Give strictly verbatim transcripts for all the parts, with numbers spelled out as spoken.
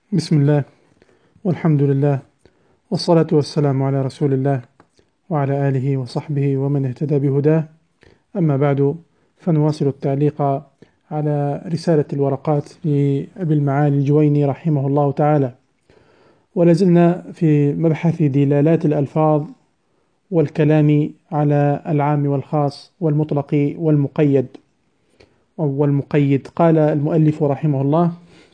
بسم الله والحمد لله والصلاة والسلام على رسول الله وعلى آله وصحبه ومن اهتدى بهداه. أما بعد، فنواصل التعليق على رسالة الورقات لأبي المعالي الجويني رحمه الله تعالى، ولازلنا في مبحث دلالات الألفاظ والكلام على العام والخاص والمطلق والمقيد والمقيد. قال المؤلف رحمه الله: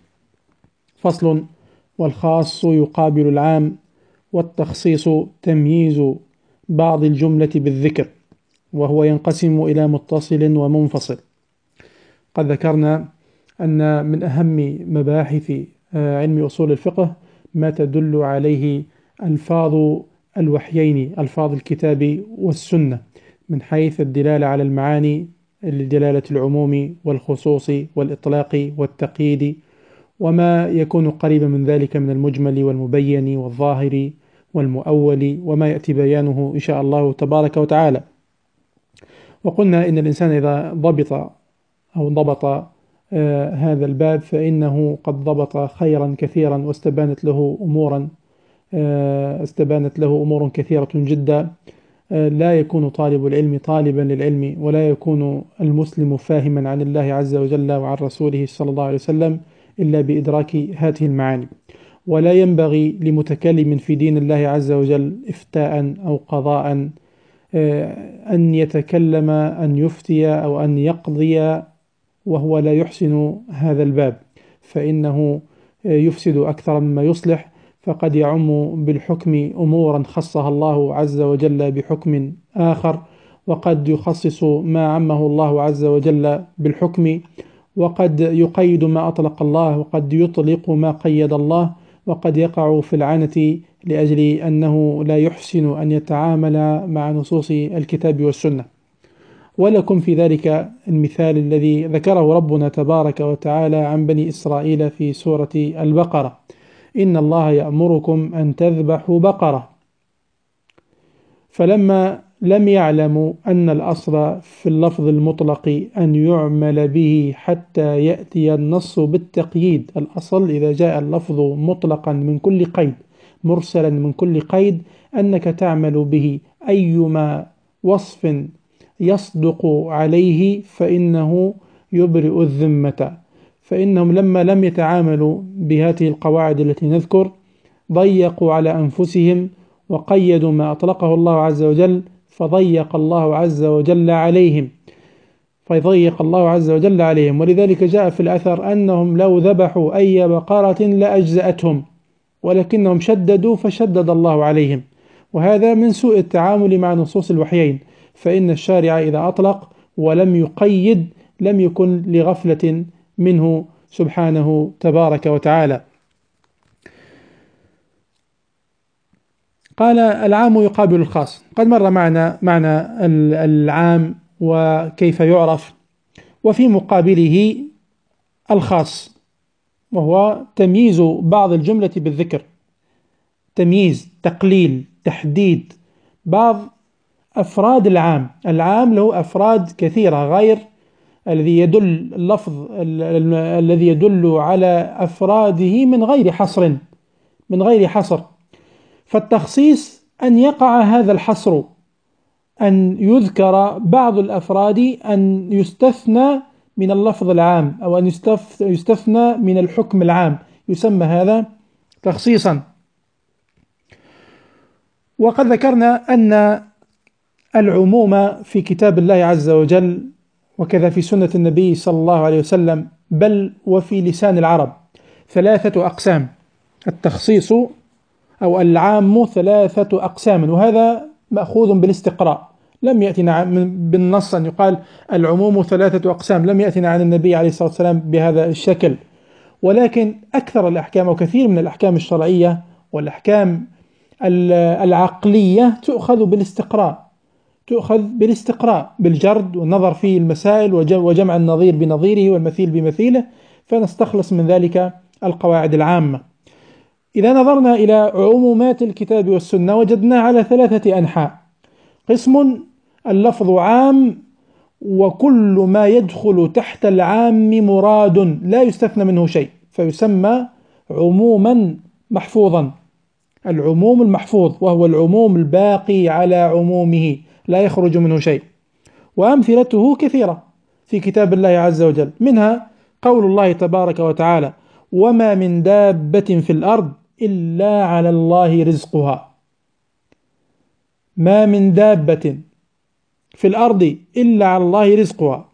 فصل: والخاص يقابل العام، والتخصيص تمييز بعض الجملة بالذكر، وهو ينقسم إلى متصل ومنفصل. قد ذكرنا أن من أهم مباحث علم أصول الفقه ما تدل عليه ألفاظ الوحيين، ألفاظ الكتاب والسنة، من حيث الدلالة على المعاني لدلالة العموم والخصوص والإطلاق والتقييد، وما يكون قريبا من ذلك من المجمل والمبين والظاهر والمؤول، وما يأتي بيانه إن شاء الله تبارك وتعالى. وقلنا إن الإنسان إذا ضبط أو ضبط آه هذا الباب فإنه قد ضبط خيرا كثيرا، واستبانت له أمورا آه استبانت له أمور كثيرة جدا. آه لا يكون طالب العلم طالبا للعلم، ولا يكون المسلم فاهما عن الله عز وجل وعن رسوله صلى الله عليه وسلم إلا بإدراك هذه المعاني. ولا ينبغي لمتكلم في دين الله عز وجل إفتاء أو قضاء أن يتكلم أن يفتي أو أن يقضي وهو لا يحسن هذا الباب، فإنه يفسد أكثر مما يصلح، فقد يعم بالحكم أمورا خصها الله عز وجل بحكم آخر، وقد يخصص ما عمه الله عز وجل بالحكم، وقد يقيد ما أطلق الله، وقد يطلق ما قيد الله، وقد يقع في العنة لأجل أنه لا يحسن أن يتعامل مع نصوص الكتاب والسنة. ولكم في ذلك المثال الذي ذكره ربنا تبارك وتعالى عن بني إسرائيل في سورة البقرة: إن الله يأمركم أن تذبحوا بقرة، فلما لم يعلموا أن الأصل في اللفظ المطلق أن يعمل به حتى يأتي النص بالتقييد. الأصل إذا جاء اللفظ مطلقا من كل قيد، مرسلا من كل قيد، أنك تعمل به أيما وصف يصدق عليه فإنه يبرئ الذمة. فإنهم لما لم يتعاملوا بهذه القواعد التي نذكر ضيقوا على أنفسهم وقيدوا ما أطلقه الله عز وجل، فضيق الله عز وجل عليهم فضيق الله عز وجل عليهم ولذلك جاء في الأثر أنهم لو ذبحوا أي بقرة لأجزأتهم، ولكنهم شددوا فشدد الله عليهم. وهذا من سوء التعامل مع نصوص الوحيين، فإن الشارع إذا أطلق ولم يقيد لم يكن لغفلة منه سبحانه تبارك وتعالى. قال: العام يقابل الخاص. قد مر معنا معنى العام وكيف يعرف، وفي مقابله الخاص، وهو تمييز بعض الجملة بالذكر، تمييز، تقليل، تحديد بعض أفراد العام. العام له أفراد كثيرة غير الذي يدل اللفظ الذي يدل على أفراده من غير حصر من غير حصر فالتخصيص أن يقع هذا الحصر، أن يذكر بعض الأفراد، أن يستثنى من اللفظ العام، أو أن يستثنى من الحكم العام، يسمى هذا تخصيصا. وقد ذكرنا أن العموم في كتاب الله عز وجل وكذا في سنة النبي صلى الله عليه وسلم، بل وفي لسان العرب، ثلاثة أقسام. التخصيص أو العام ثلاثة أقسام، وهذا مأخوذ بالاستقراء، لم يأتنا بالنص أن يقال العموم ثلاثة أقسام، لم يأتنا عن النبي عليه الصلاة والسلام بهذا الشكل. ولكن أكثر الأحكام وكثير من الأحكام الشرعية والأحكام العقلية تؤخذ بالاستقراء تؤخذ بالاستقراء بالجرد والنظر في المسائل وجمع النظير بنظيره والمثيل بمثيله، فنستخلص من ذلك القواعد العامة. إذا نظرنا إلى عمومات الكتاب والسنة وجدنا على ثلاثة أنحاء: قسم اللفظ عام وكل ما يدخل تحت العام مراد لا يستثنى منه شيء، فيسمى عموما محفوظا، العموم المحفوظ، وهو العموم الباقي على عمومه لا يخرج منه شيء. وأمثلته كثيرة في كتاب الله عز وجل، منها قول الله تبارك وتعالى: وما من دابة في الأرض إلا على الله رزقها. ما من دابة في الأرض إلا على الله رزقها.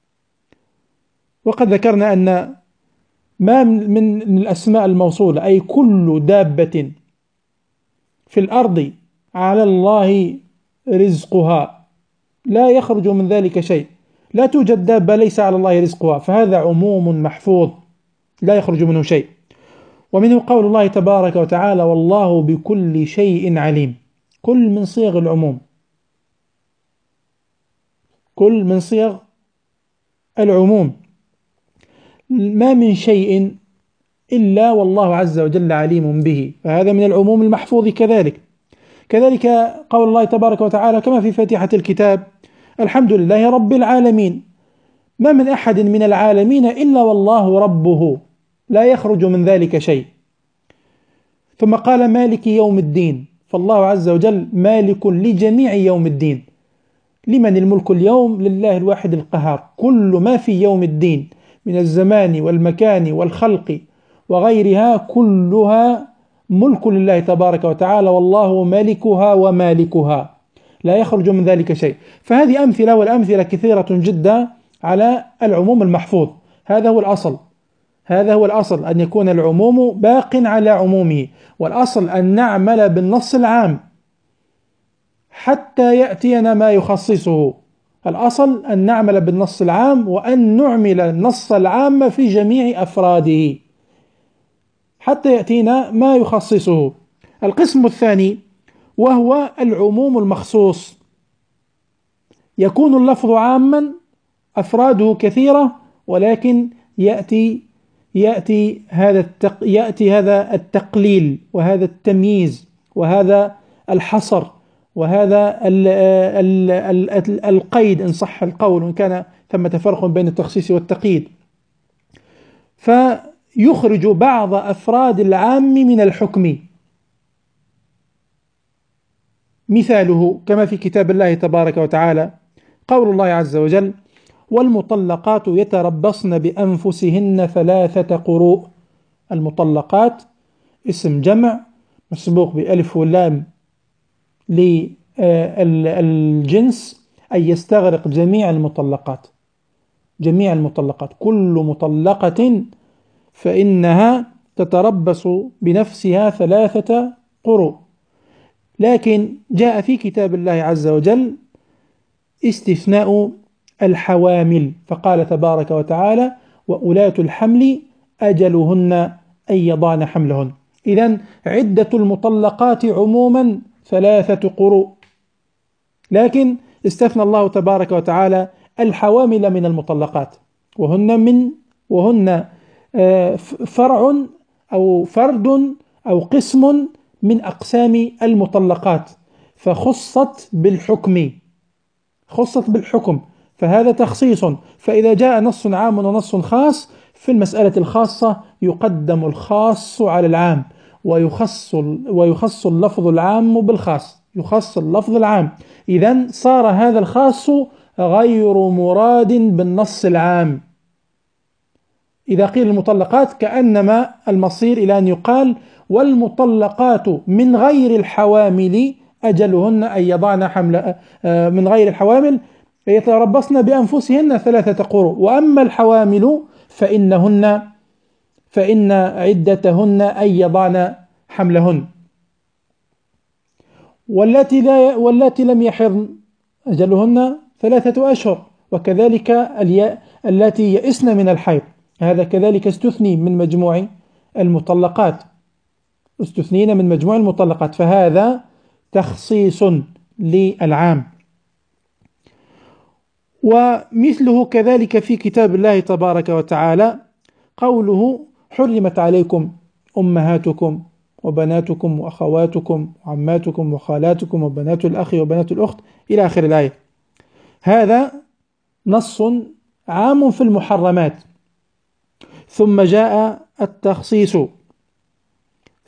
وقد ذكرنا أن ما من الأسماء الموصولة، أي كل دابة في الأرض على الله رزقها، لا يخرج من ذلك شيء، لا توجد دابة ليس على الله رزقها، فهذا عموم محفوظ لا يخرج منه شيء. ومنه قول الله تبارك وتعالى: والله بكل شيء عليم. كل من صيغ العموم، كل من صيغ العموم، ما من شيء إلا والله عز وجل عليم به، فهذا من العموم المحفوظ. كذلك كذلك قول الله تبارك وتعالى كما في فاتحة الكتاب: الحمد لله رب العالمين. ما من أحد من العالمين إلا والله ربه، لا يخرج من ذلك شيء. ثم قال: مالك يوم الدين، فالله عز وجل مالك لجميع يوم الدين. لمن الملك اليوم؟ لله الواحد القهار. كل ما في يوم الدين من الزمان والمكان والخلق وغيرها كلها ملك لله تبارك وتعالى، والله ملكها ومالكها، لا يخرج من ذلك شيء. فهذه أمثلة، والأمثلة كثيرة جدا على العموم المحفوظ. هذا هو الأصل، هذا هو الأصل، أن يكون العموم باق على عمومه، والأصل أن نعمل بالنص العام حتى يأتينا ما يخصصه. الأصل أن نعمل بالنص العام، وأن نعمل النص العام في جميع أفراده حتى يأتينا ما يخصصه. القسم الثاني وهو العموم المخصوص، يكون اللفظ عاما أفراده كثيرة، ولكن يأتي يأتي هذا التق يأتي هذا التقليل وهذا التمييز وهذا الحصر وهذا ال ال ال القيد إن صح القول، وإن كان ثمة فرق بين التخصيص والتقييد، فيخرج بعض أفراد العام من الحكم. مثاله كما في كتاب الله تبارك وتعالى قول الله عز وجل: والمطلقات يتربصن بأنفسهن ثلاثة قروء. المطلقات اسم جمع مسبوق بألف واللام للجنس، أي يستغرق جميع المطلقات، جميع المطلقات، كل مطلقة فإنها تتربص بنفسها ثلاثة قروء. لكن جاء في كتاب الله عز وجل استثناء الحوامل، فقال تبارك وتعالى: وأولاة الحمل أجلهن أن يضعن حملهن. إذن عدة المطلقات عموما ثلاثة قروء، لكن استثنى الله تبارك وتعالى الحوامل من المطلقات، وهن من وهن فرع أو فرد أو قسم من أقسام المطلقات، فخصت بالحكم، خصت بالحكم، فهذا تخصيص. فإذا جاء نص عام ونص خاص، في المسألة الخاصة يقدم الخاص على العام، ويخص ويخص اللفظ العام بالخاص، يخص اللفظ العام. إذن صار هذا الخاص غير مراد بالنص العام. إذا قيل المطلقات كأنما المصير إلى أن يقال: والمطلقات من غير الحوامل أجلهن أن يضعن حمل، من غير الحوامل يتربصن بأنفسهن ثلاثة قروء، وأما الحوامل فإنهن فإن عدتهن أن يضعن حملهن. والتي لا والتي لم يحضن أجلهن ثلاثة أشهر، وكذلك التي يئسن من الحيض، هذا كذلك استثني من مجموع المطلقات، استثنين من مجموع المطلقات، فهذا تخصيص للعام. ومثله كذلك في كتاب الله تبارك وتعالى قوله: حرمت عليكم أمهاتكم وبناتكم وأخواتكم وعماتكم وخالاتكم وبنات الأخ وبنات الأخت إلى آخر الآية. هذا نص عام في المحرمات، ثم جاء التخصيص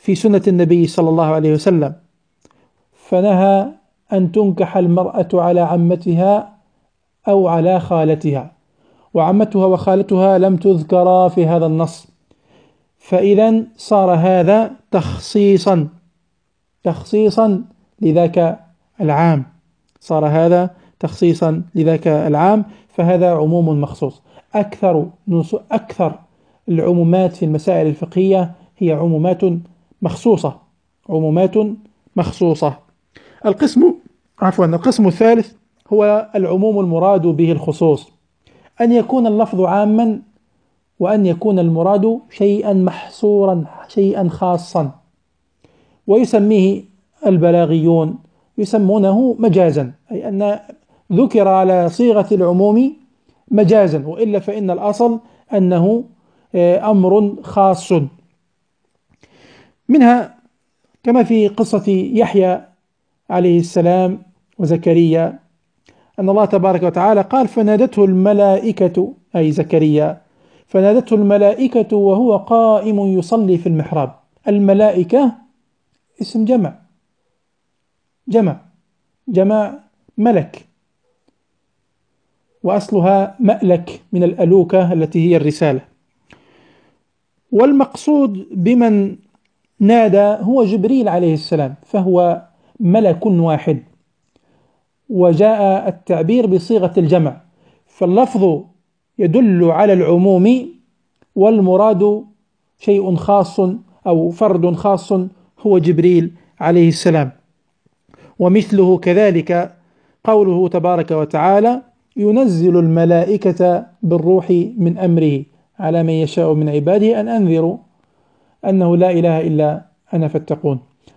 في سنة النبي صلى الله عليه وسلم، فنهى أن تنكح المرأة على عمتها أو على خالتها، وعمتها وخالتها لم تذكرا في هذا النص، فإذا صار هذا تخصيصا تخصيصا لذاك العام، صار هذا تخصيصا لذاك العام، فهذا عموم مخصوص. أكثر أكثر العمومات في المسائل الفقهية هي عمومات مخصوصة، عمومات مخصوصة. القسم عفوا القسم الثالث هو العموم المراد به الخصوص، أن يكون اللفظ عاما وأن يكون المراد شيئا محصورا، شيئا خاصا، ويسميه البلاغيون يسمونه مجازا، أي أن ذكر على صيغة العموم مجازا، وإلا فإن الأصل أنه أمر خاص. منها كما في قصة يحيى عليه السلام وزكريا، أن الله تبارك وتعالى قال: فنادته الملائكة، أي زكريا، فنادته الملائكة وهو قائم يصلي في المحراب. الملائكة اسم جمع، جمع جمع ملك، وأصلها مألك من الألوكة التي هي الرسالة. والمقصود بمن نادى هو جبريل عليه السلام، فهو ملك واحد، وجاء التعبير بصيغة الجمع، فاللفظ يدل على العموم، والمراد شيء خاص أو فرد خاص هو جبريل عليه السلام. ومثله كذلك قوله تبارك وتعالى: ينزل الملائكة بالروح من أمره على من يشاء من عباده أن أنذروا أنه لا إله إلا أنا فاتقون.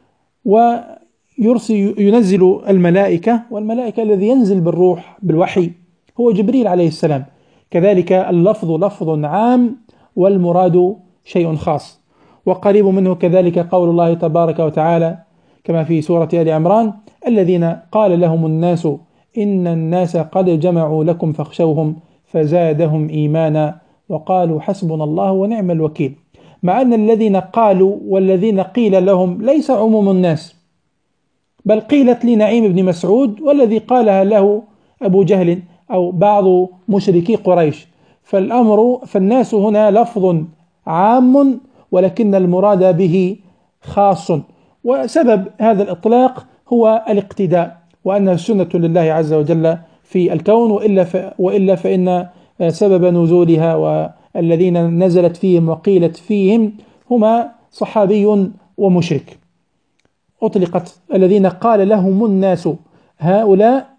ويرسل ينزل الملائكة، والملائكة الذي ينزل بالروح بالوحي هو جبريل عليه السلام. كذلك اللفظ لفظ عام والمراد شيء خاص. وقريب منه كذلك قول الله تبارك وتعالى كما في سورة آل عمران: الذين قال لهم الناس إن الناس قد جمعوا لكم فاخشوهم فزادهم إيمانا وقالوا حسبنا الله ونعم الوكيل. مع أن الذين قالوا والذين قيل لهم ليس عموم الناس، بل قيلت لنعيم بن مسعود، والذي قالها له أبو جهل أو بعض مشركي قريش. فالأمر فالناس هنا لفظ عام، ولكن المراد به خاص. وسبب هذا الإطلاق هو الاقتداء، وأنها سنة لله عز وجل في الكون، وإلا, ف... وإلا فإن سبب نزولها والذين نزلت فيهم وقيلت فيهم هما صحابي ومشرك. أطلقت الذين قال لهم الناس، هؤلاء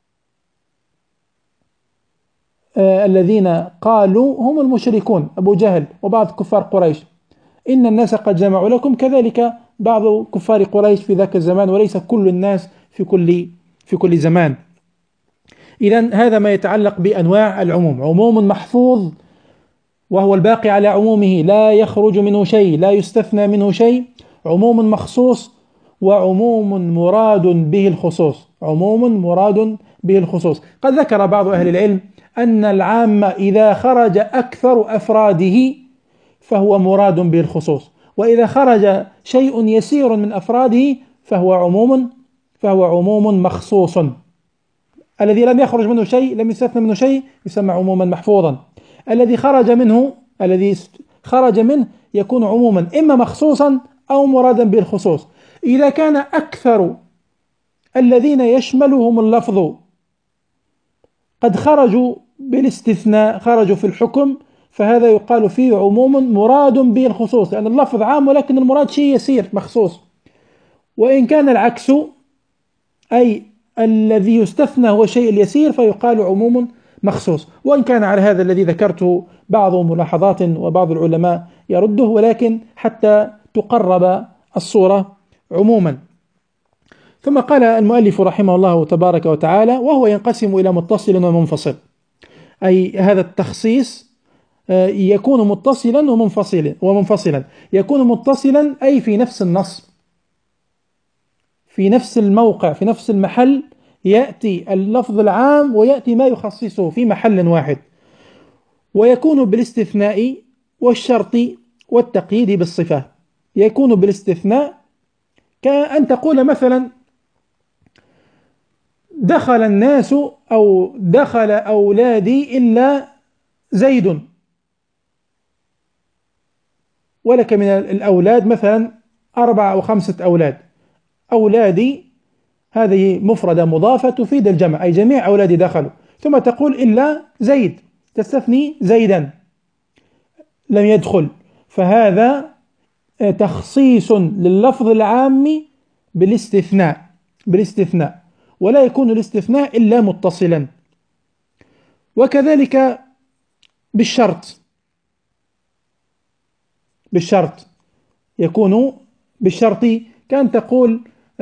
آه الذين قالوا هم المشركون أبو جهل وبعض كفار قريش، إن الناس قد جمعوا لكم، كذلك بعض كفار قريش في ذاك الزمان، وليس كل الناس في كل في كل زمان. إذن هذا ما يتعلق بأنواع العموم: عموم محفوظ وهو الباقي على عمومه لا يخرج منه شيء، لا يستثنى منه شيء، عموم مخصوص، وعموم مراد به الخصوص، عموم مراد به الخصوص. قد ذكر بعض أهل العلم أن العام إذا خرج أكثر أفراده فهو مراد به الخصوص، وإذا خرج شيء يسير من أفراده فهو عموم فهو عموم مخصوص. الذي لم يخرج منه شيء، لم يستثنى منه شيء، يسمى عموما محفوظا. الذي خرج منه الذي خرج منه يكون عموما إما مخصوصا أو مرادا بالخصوص. إذا كان أكثر الذين يشملهم اللفظ قد خرجوا بالاستثناء، خرجوا في الحكم، فهذا يقال فيه عموم مراد به الخصوص، لأن اللفظ عام ولكن المراد شيء يسير مخصوص. وإن كان العكس، أي الذي يستثنى هو الشيء اليسير، فيقال عموم مخصوص. وإن كان على هذا الذي ذكرته بعض ملاحظات وبعض العلماء يرده، ولكن حتى تقرب الصورة عموما. ثم قال المؤلف رحمه الله تبارك وتعالى: وهو ينقسم إلى متصل ومنفصل، أي هذا التخصيص يكون متصلا ومنفصلا ومنفصلا. يكون متصلا أي في نفس النص، في نفس الموقع، في نفس المحل، يأتي اللفظ العام ويأتي ما يخصصه في محل واحد. ويكون بالاستثناء والشرط والتقييد بالصفة، يكون بالاستثناء كأن تقول مثلا دخل الناس أو دخل أولادي إلا زيد، ولك من الأولاد مثلا أربعة أو خمسة أولاد. أولادي هذه مفردة مضافة تفيد الجمع، أي جميع أولادي دخلوا، ثم تقول إلا زيد، تستثني زيدا لم يدخل. فهذا تخصيص لللفظ العام بالاستثناء بالاستثناء ولا يكون الاستثناء إلا متصلا. وكذلك بالشرط بالشرط يكون بالشرط كأن تقول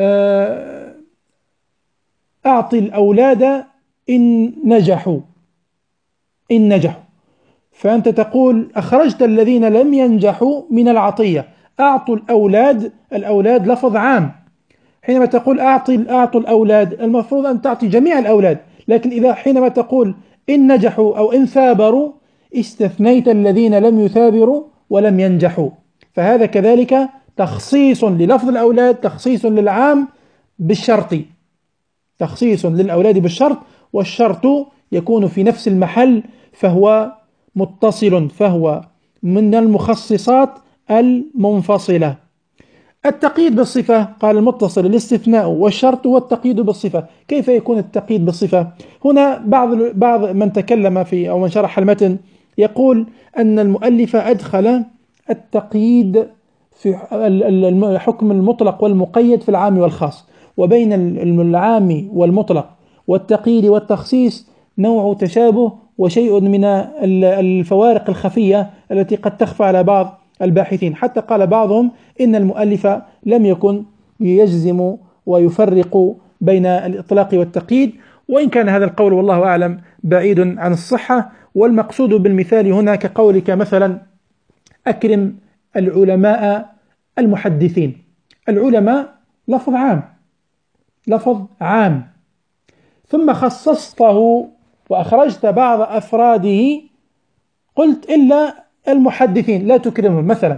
أعطي الأولاد إن نجحوا إن نجحوا فأنت تقول أخرجت الذين لم ينجحوا من العطية. أعطوا الأولاد، الأولاد لفظ عام، حينما تقول أعطي أعطوا الأولاد المفروض أن تعطي جميع الأولاد، لكن إذا حينما تقول إن نجحوا أو إن ثابروا استثنيت الذين لم يثابروا ولم ينجحوا. فهذا كذلك تخصيص للفظ الأولاد، تخصيص للعام بالشرط، تخصيص للأولاد بالشرط، والشرط يكون في نفس المحل فهو متصل، فهو من المخصصات المنفصلة. التقييد بالصفة، قال المتصل الاستثناء والشرط والتقييد بالصفة. كيف يكون التقييد بالصفة؟ هنا بعض بعض من تكلم في أو من شرح المتن يقول أن المؤلف أدخل التقييد في الحكم المطلق والمقيد في العام والخاص، وبين العام والمطلق والتقييد والتخصيص نوع تشابه وشيء من الفوارق الخفية التي قد تخفى على بعض الباحثين، حتى قال بعضهم إن المؤلف لم يكن يجزم ويفرق بين الإطلاق والتقييد، وإن كان هذا القول والله أعلم بعيد عن الصحة. والمقصود بالمثال هنا كقولك مثلا أكرم العلماء المحدثين. العلماء لفظ عام لفظ عام ثم خصصته وأخرجت بعض أفراده، قلت إلا المحدثين لا تكرمهم مثلا،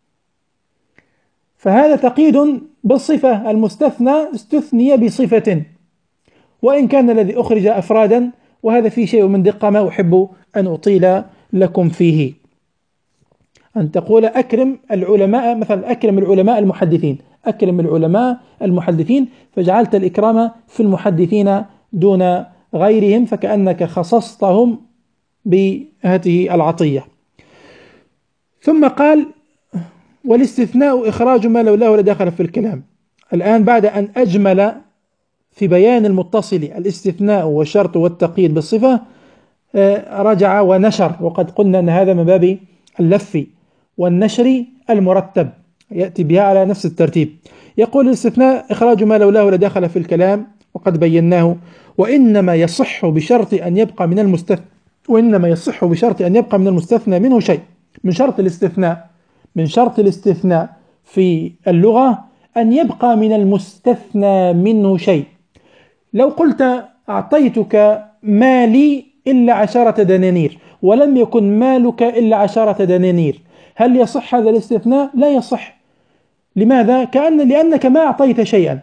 فهذا تقييد بالصفة، المستثنى استثني بصفة وإن كان الذي أخرج أفرادا، وهذا فيه شيء من دقة ما أحب أن أطيل لكم فيه. أن تقول أكرم العلماء مثلا، أكرم العلماء المحدثين، أكرم العلماء المحدثين، فجعلت الإكرام في المحدثين دون غيرهم، فكأنك خصصتهم بهذه العطية. ثم قال والاستثناء إخراج ما لولاه لدخل في الكلام. الآن بعد أن أجمل في بيان المتصل الاستثناء والشرط والتقييد بالصفة رجع ونشر، وقد قلنا أن هذا من باب اللف والنشر المرتب يأتي بها على نفس الترتيب. يقول الاستثناء إخراج ما لولاه لدخل في الكلام، وقد بيناه. وإنما يصح بشرط أن يبقى من المستثنى وإنما يصح بشرط أن يبقى من المستثنى منه شيء. من شرط الاستثناء من شرط الاستثناء في اللغة أن يبقى من المستثنى منه شيء. لو قلت أعطيتك مالي إلا عشرة دنانير ولم يكن مالك إلا عشرة دنانير، هل يصح هذا الاستثناء؟ لا يصح. لماذا؟ كأن لأنك ما أعطيت شيئا.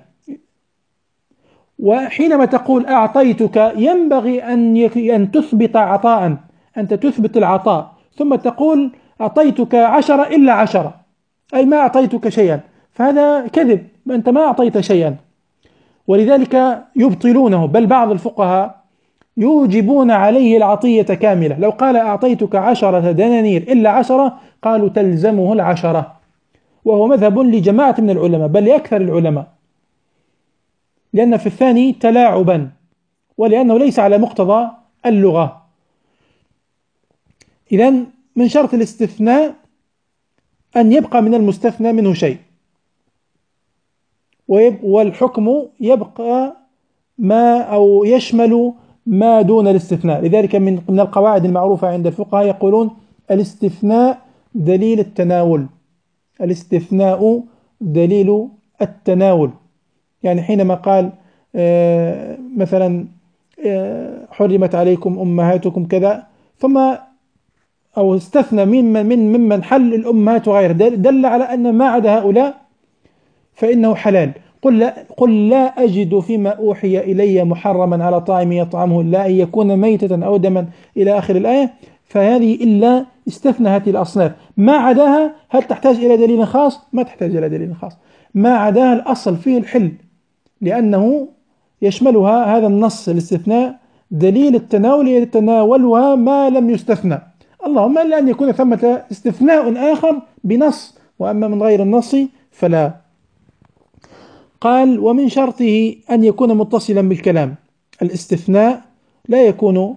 وحينما تقول أعطيتك ينبغي أن أن تثبت عطاء، أنت تثبت العطاء، ثم تقول أعطيتك عشرة إلا عشرة، أي ما أعطيتك شيئا، فهذا كذب، أنت ما أعطيت شيئا. ولذلك يبطلونه، بل بعض الفقهاء يوجبون عليه العطية كاملة. لو قال أعطيتك عشرة دنانير إلا عشرة قالوا تلزمه العشرة، وهو مذهب لجماعة من العلماء بل لأكثر العلماء، لأن في الثاني تلاعبا ولأنه ليس على مقتضى اللغة. إذن من شرط الاستثناء أن يبقى من المستثنى منه شيء، والحكم يبقى ما أو يشمل ما دون الاستثناء. لذلك من من القواعد المعروفة عند الفقهاء يقولون الاستثناء دليل التناول الاستثناء دليل التناول. يعني حينما قال آه مثلا آه حرمت عليكم أمهاتكم كذا، ثم أو استثنى ممن من ممن حل الأمهات وغيره، دل على أن ما عدا هؤلاء فإنه حلال. قل لا, قل لا أجد فيما أوحي إلي محرما على طاعم يطعمه إلا أن يكون ميتة أو دما إلى آخر الآية. فهذه إلا استثنى هذه الأصناف، ما عداها هل تحتاج إلى دليل خاص؟ ما تحتاج إلى دليل خاص. ما عداها الأصل فيه الحل، لأنه يشملها هذا النص الاستثناء دليل التناول يتناولها ما لم يستثنى، اللهم إلا أن يكون ثمة استثناء آخر بنص، وأما من غير النص فلا. قال: ومن شرطه أن يكون متصلا بالكلام. الاستثناء لا يكون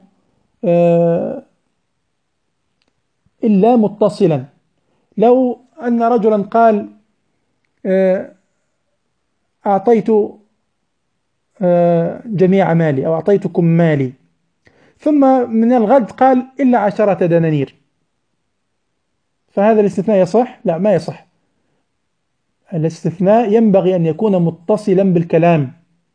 إلا متصلا. لو أن رجلا قال: أعطيت جميع مالي أو أعطيتكم مالي، ثم من الغد قال: إلا عشرة دنانير، فهذا الاستثناء يصح؟ لا، ما يصح. الاستثناء ينبغي أن يكون متصلا بالكلام،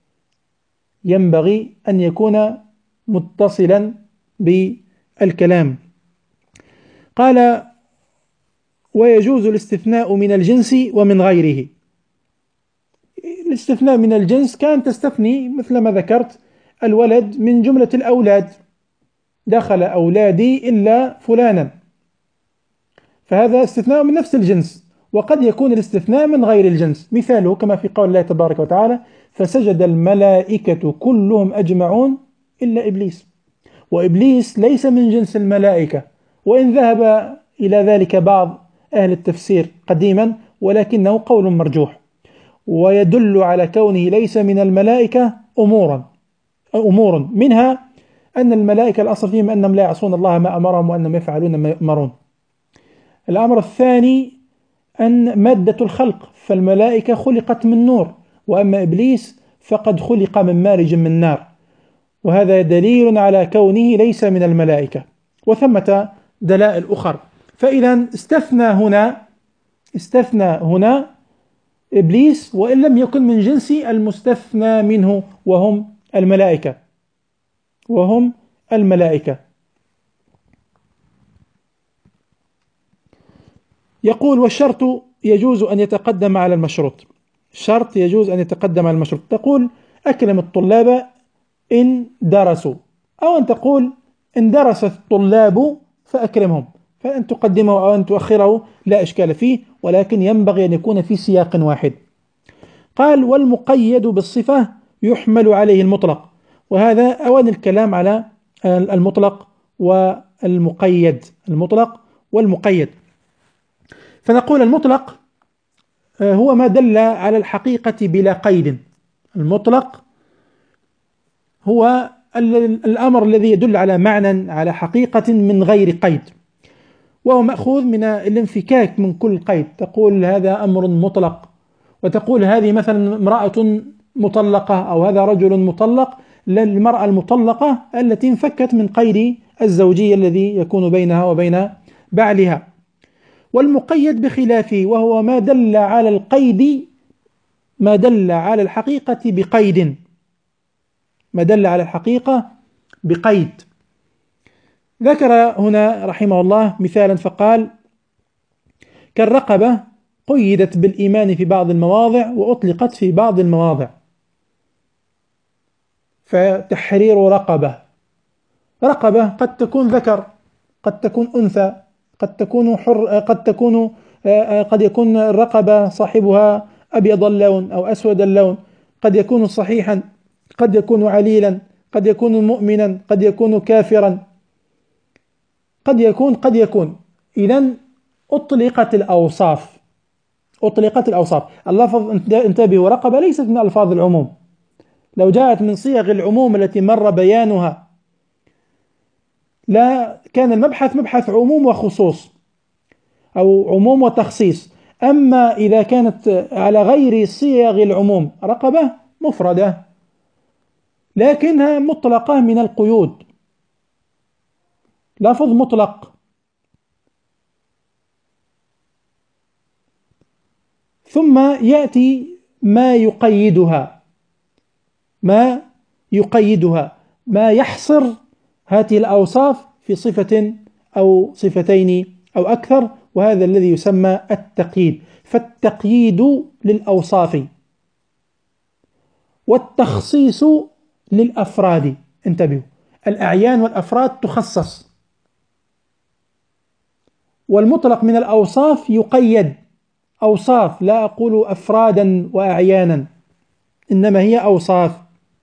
ينبغي أن يكون متصلا بالكلام. قال: ويجوز الاستثناء من الجنس ومن غيره. الاستثناء من الجنس كان تستثني مثل ما ذكرت الولد من جملة الأولاد، دخل أولادي إلا فلانا، فهذا استثناء من نفس الجنس. وقد يكون الاستثناء من غير الجنس، مثاله كما في قول الله تبارك وتعالى: فسجد الملائكة كلهم أجمعون إلا إبليس. وإبليس ليس من جنس الملائكة، وإن ذهب إلى ذلك بعض أهل التفسير قديما، ولكنه قول مرجوح. ويدل على كونه ليس من الملائكة أمورا أمور منها أن الملائكة الأصل فيهم أنهم لا يعصون الله ما أمرهم وأنهم يفعلون ما يؤمرون. الأمر الثاني أن مادة الخلق، فالملائكة خلقت من نور، وأما إبليس فقد خلق من مارج من نار، وهذا دليل على كونه ليس من الملائكة. وثمة دلائل أخرى. فإذا استثنى هنا استثنى هنا إبليس، وإن لم يكن من جنس المستثنى منه وهم الملائكة وهم الملائكة. يقول: والشرط يجوز أن يتقدم على المشروط. الشرط يجوز أن يتقدم على المشروط. تقول: أكرم الطلاب إن درسوا، أو أن تقول: إن درس الطلاب فأكرمهم، فأن تقدمه أو أن تؤخره لا إشكال فيه، ولكن ينبغي أن يكون في سياق واحد. قال: والمقيد بالصفة يحمل عليه المطلق. وهذا أوان الكلام على المطلق والمقيد، المطلق والمقيد. فنقول: المطلق هو ما دل على الحقيقة بلا قيد. المطلق هو الأمر الذي يدل على معنى، على حقيقة من غير قيد، وهو مأخوذ من الانفكاك من كل قيد. تقول: هذا أمر مطلق، وتقول: هذه مثلا امرأة مطلقة، أو هذا رجل مطلق، للمرأة المطلقة التي انفكت من قيد الزوجية الذي يكون بينها وبين بعلها. والمقيد بخلافه، وهو ما دل على القيد، ما دل على الحقيقة بقيد، ما دل على الحقيقة بقيد. ذكر هنا رحمه الله مثالا فقال: كالرقبة قيدت بالإيمان في بعض المواضع وأطلقت في بعض المواضع. فتحرير رقبة، رقبة قد تكون ذكر، قد تكون أنثى، قد تكون حر، قد تكون قد يكون الرقبة صاحبها أبيض اللون أو أسود اللون، قد يكون صحيحا، قد يكون عليلا، قد يكون مؤمنا، قد يكون كافرا، قد يكون قد يكون إذن أطلقت الأوصاف، أطلقت الأوصاف. اللفظ انتبهوا، رقبة ليست من ألفاظ العموم. لو جاءت من صيغ العموم التي مر بيانها لا كان المبحث مبحث عموم وخصوص أو عموم وتخصيص. أما إذا كانت على غير صيغ العموم، رقبة مفردة لكنها مطلقة من القيود، لفظ مطلق. ثم يأتي ما يقيدها، ما يقيدها ما يحصر هذه الأوصاف في صفة أو صفتين أو أكثر، وهذا الذي يسمى التقييد. فالتقييد للأوصاف والتخصيص للأفراد. انتبهوا، الأعيان والأفراد تخصص، والمطلق من الأوصاف يقيد. أوصاف، لا أقول أفرادا وأعيانا، إنما هي أوصاف.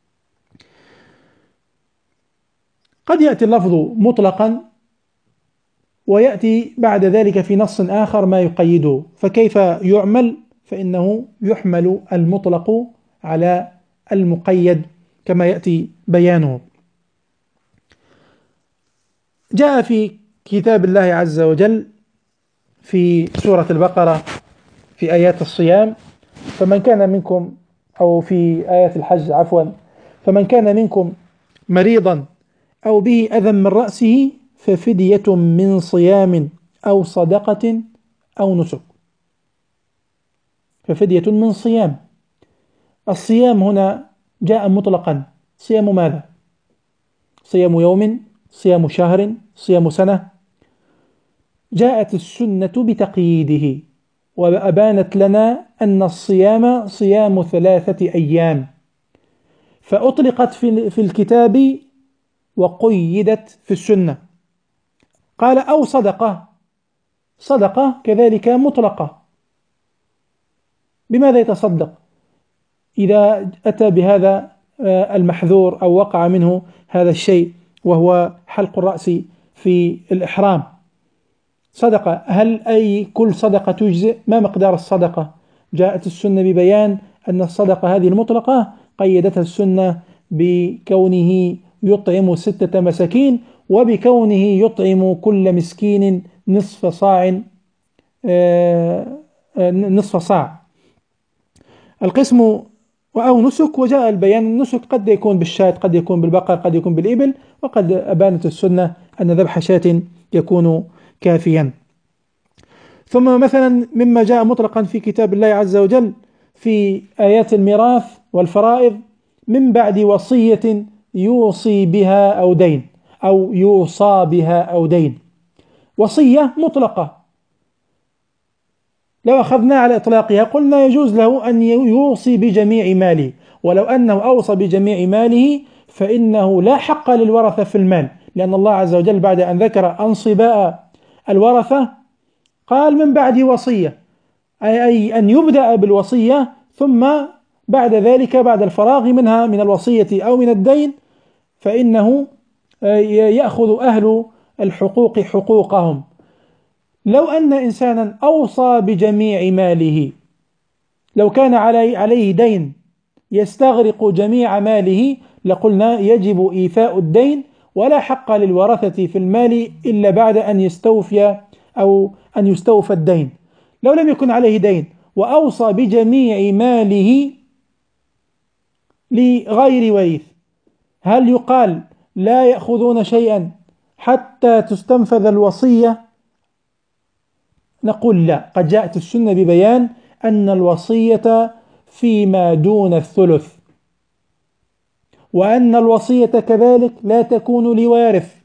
قد يأتي اللفظ مطلقا ويأتي بعد ذلك في نص آخر ما يقيده، فكيف يعمل؟ فإنه يحمل المطلق على المقيد كما يأتي بيانه. جاء في كتاب الله عز وجل في سورة البقرة في آيات الصيام: فمن كان منكم، أو في آيات الحج عفوا، فمن كان منكم مريضا أو به أذى من رأسه ففدية من صيام أو صدقة أو نسك. ففدية من صيام. الصيام هنا جاء مطلقا. صيام ماذا؟ صيام يوم، صيام شهر، صيام سنة. جاءت السنة بتقييده وأبانت لنا أن الصيام صيام ثلاثة أيام، فأطلقت في الكتاب وقيدت في السنة. قال أو صدقة. صدقة كذلك مطلقة. بماذا يتصدق إذا أتى بهذا المحذور أو وقع منه هذا الشيء، وهو حلق الرأس في الإحرام؟ صدقة. هل أي كل صدقة تجزئ؟ ما مقدار الصدقة؟ جاءت السنة ببيان أن الصدقة هذه المطلقة قيدتها السنة بكونه يطعم ستة مساكين، وبكونه يطعم كل مسكين نصف صاع، نصف صاع. القسم أو نسك، وجاء البيان. النسك قد يكون بالشاة، قد يكون بالبقر، قد يكون بالإبل، وقد أبانت السنة أن ذبح شاة يكون كافيا. ثم مثلا مما جاء مطلقا في كتاب الله عز وجل في آيات الميراث والفرائض: من بعد وصية يوصي بها أو دين، أو يوصى بها أو دين. وصية مطلقة، لو أخذنا على إطلاقها قلنا يجوز له أن يوصي بجميع ماله، ولو أنه أوصى بجميع ماله فإنه لا حق للورثة في المال، لأن الله عز وجل بعد أن ذكر أنصباء الورثة قال من بعد وصية، أي أن يبدأ بالوصية ثم بعد ذلك بعد الفراغ منها من الوصية أو من الدين فإنه يأخذ أهل الحقوق حقوقهم. لو أن إنسانا أوصى بجميع ماله، لو كان علي عليه دين يستغرق جميع ماله لقلنا يجب إيفاء الدين، ولا حق للورثة في المال إلا بعد أن يستوفي أو أن يستوفى الدين. لو لم يكن عليه دين وأوصى بجميع ماله لغير وريث، هل يقال لا يأخذون شيئا حتى تستنفذ الوصية؟ نقول لا. قد جاءت السنة ببيان أن الوصية فيما دون الثلث، وأن الوصية كذلك لا تكون لوارث.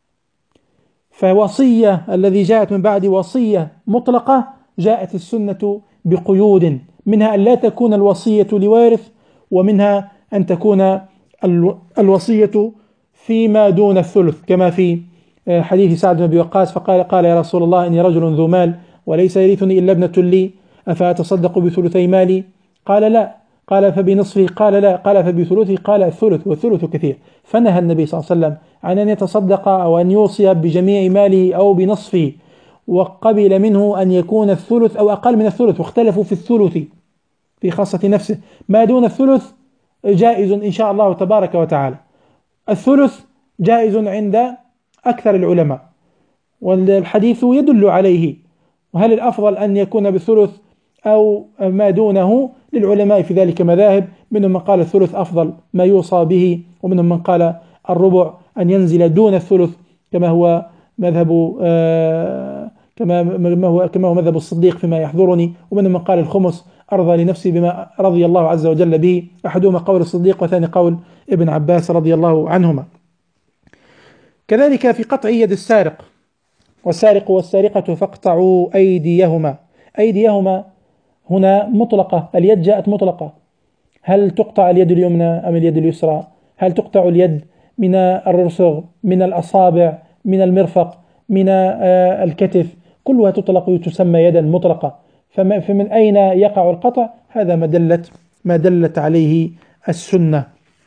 فوصية الذي جاءت من بعد وصية مطلقة جاءت السنة بقيود، منها أن لا تكون الوصية لوارث، ومنها أن تكون الوصية فيما دون الثلث، كما في حديث سعد بن أبي وقاص فقال قال يا رسول الله إني رجل ذو مال وليس يرثني إلا ابنة لي أفأتصدق بثلثي مالي؟ قال لا. قال فبنصفه؟ قال لا. قال فبثلثه؟ قال الثلث، والثلث كثير. فنهى النبي صلى الله عليه وسلم عن أن يتصدق أو أن يوصي بجميع ماله أو بنصفه، وقبل منه أن يكون الثلث أو أقل من الثلث، واختلفوا في الثلث في خاصة نفسه. ما دون الثلث جائز إن شاء الله تبارك وتعالى. الثلث جائز عند أكثر العلماء، والحديث يدل عليه. وهل الأفضل أن يكون بالثلث أو ما دونه؟ للعلماء في ذلك مذاهب، منهم من قال الثلث أفضل ما يوصى به، ومنهم من قال الربع أن ينزل دون الثلث كما هو مذهب آه كما هو كما هو مذهب الصديق فيما يحضرني، ومنهم من قال الخمس أرضى لنفسي بما رضي الله عز وجل به، أحدهما قول الصديق وثاني قول ابن عباس رضي الله عنهما. كذلك في قطع يد السارق والسارق والسارقة فاقطعوا أيديهما. أيديهما هنا مطلقة، اليد جاءت مطلقة. هل تقطع اليد اليمنى أم اليد اليسرى؟ هل تقطع اليد من الرسغ، من الأصابع، من المرفق، من الكتف؟ كلها تطلق وتسمى يدا مطلقة. فمن أين يقع القطع؟ هذا ما دلت ما دلت عليه السنة.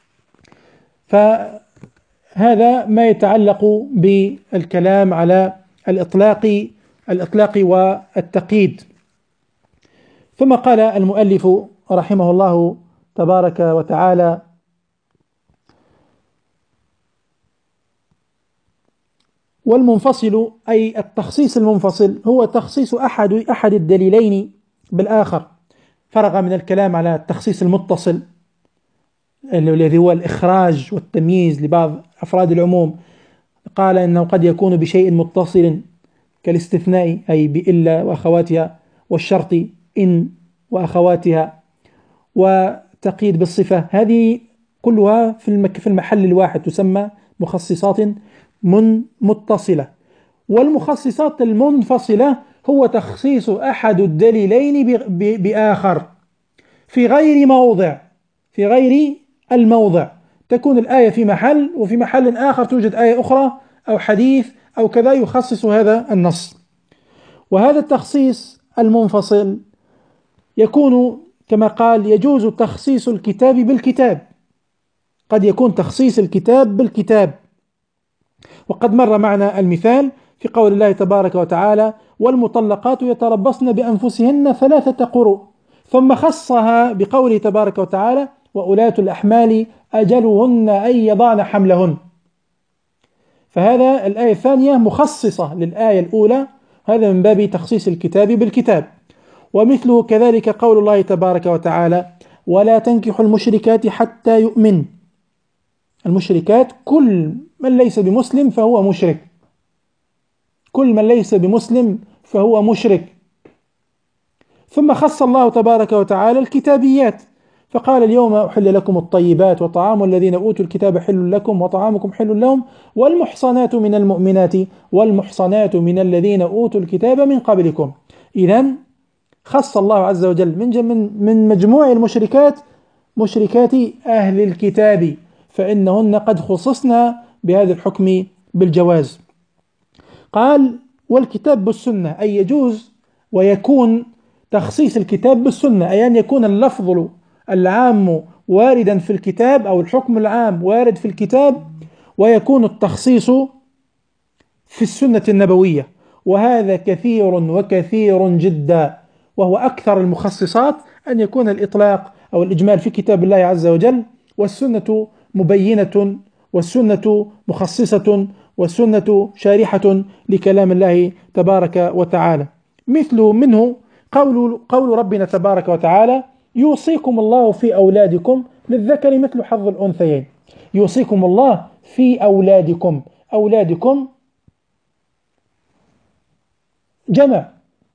فهذا ما يتعلق بالكلام على الإطلاق الإطلاق والتقييد. ثم قال المؤلف رحمه الله تبارك وتعالى: والمنفصل، أي التخصيص المنفصل، هو تخصيص أحد أحد الدليلين بالآخر. فرغ من الكلام على التخصيص المتصل الذي هو الإخراج والتمييز لبعض أفراد العموم. قال إنه قد يكون بشيء متصل كالاستثناء، أي بإلا وأخواتها، والشرط إن وأخواتها، وتقييد بالصفة. هذه كلها في المحل الواحد تسمى مخصصات من متصلة. والمخصصات المنفصلة هو تخصيص أحد الدليلين بآخر في غير موضع في غير الموضع. تكون الآية في محل، وفي محل آخر توجد آية أخرى أو حديث أو كذا يخصص هذا النص. وهذا التخصيص المنفصل يكون كما قال: يجوز تخصيص الكتاب بالكتاب. قد يكون تخصيص الكتاب بالكتاب، وقد مر معنا المثال في قول الله تبارك وتعالى: والمطلقات يتربصن بأنفسهن ثلاثة قروء، ثم خصها بقوله تبارك وتعالى: وأولاة الأحمال أجلهن أن يضعن حملهن. فهذا الآية الثانية مخصصة للآية الأولى، هذا من باب تخصيص الكتاب بالكتاب. ومثله كذلك قول الله تبارك وتعالى: ولا تنكحوا المشركات حتى يؤمن. المشركات كل من ليس بمسلم فهو مشرك، كل من ليس بمسلم فهو مشرك. ثم خص الله تبارك وتعالى الكتابيات، فقال: اليوم أحل لكم الطيبات وطعام الذين أوتوا الكتاب حل لكم وطعامكم حل لهم والمحصنات من المؤمنات والمحصنات من الذين أوتوا الكتاب من قبلكم. إذن خص الله عز وجل من من مجموع المشركات مشركات أهل الكتاب، فإنهن قد خصصن بهذا الحكم بالجواز. قال: والكتاب بالسنة، أي يجوز ويكون تخصيص الكتاب بالسنة، أي أن يكون اللفظ العام واردا في الكتاب أو الحكم العام وارد في الكتاب، ويكون التخصيص في السنة النبوية. وهذا كثير وكثير جدا، وهو أكثر المخصصات أن يكون الإطلاق أو الإجمال في كتاب الله عز وجل، والسنة مبينة، والسنة مخصصة، والسنة شارحة لكلام الله تبارك وتعالى. مثل منه قول قول ربنا تبارك وتعالى: يوصيكم الله في أولادكم للذكر مثل حظ الأنثيين. يوصيكم الله في أولادكم، أولادكم جمع،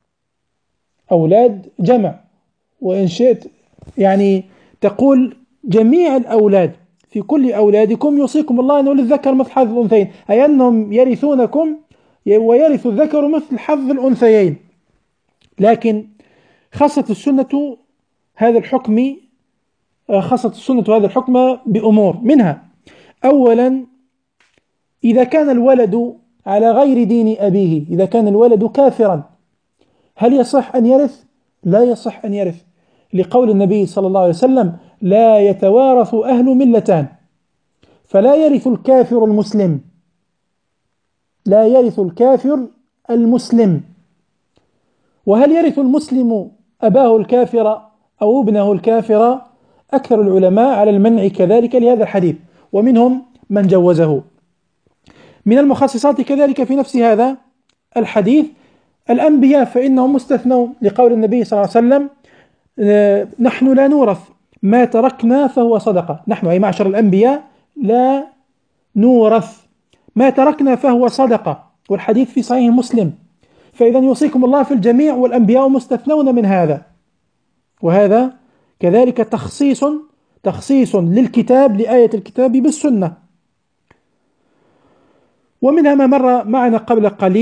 أولاد جمع، وإن شئت يعني تقول جميع الأولاد، في كل أولادكم يوصيكم الله أنه للذكر مثل حظ الأنثيين، أي أنهم يرثونكم ويرث الذكر مثل حظ الأنثيين. لكن خصت السنة هذا الحكم خصت السنة هذا الحكم بأمور، منها: أولا، إذا كان الولد على غير دين أبيه، إذا كان الولد كافرا، هل يصح أن يرث؟ لا يصح أن يرث، لقول النبي صلى الله عليه وسلم: لا يتوارث أهل ملتان، فلا يرث الكافر المسلم، لا يرث الكافر المسلم. وهل يرث المسلم أباه الكافر أو ابنه الكافر؟ أكثر العلماء على المنع كذلك لهذا الحديث، ومنهم من جوزه. من المخصصات كذلك في نفس هذا الحديث الأنبياء، فإنهم مستثنون، لقول النبي صلى الله عليه وسلم: نحن لا نورث ما تركنا فهو صدقة. نحن أي معشر الأنبياء لا نورث ما تركنا فهو صدقة، والحديث في صحيح مسلم. فإذا يوصيكم الله في الجميع، والأنبياء مستثنون من هذا. وهذا كذلك تخصيص تخصيص للكتاب، لآية الكتاب بالسنة. ومنها ما مر معنا قبل قليل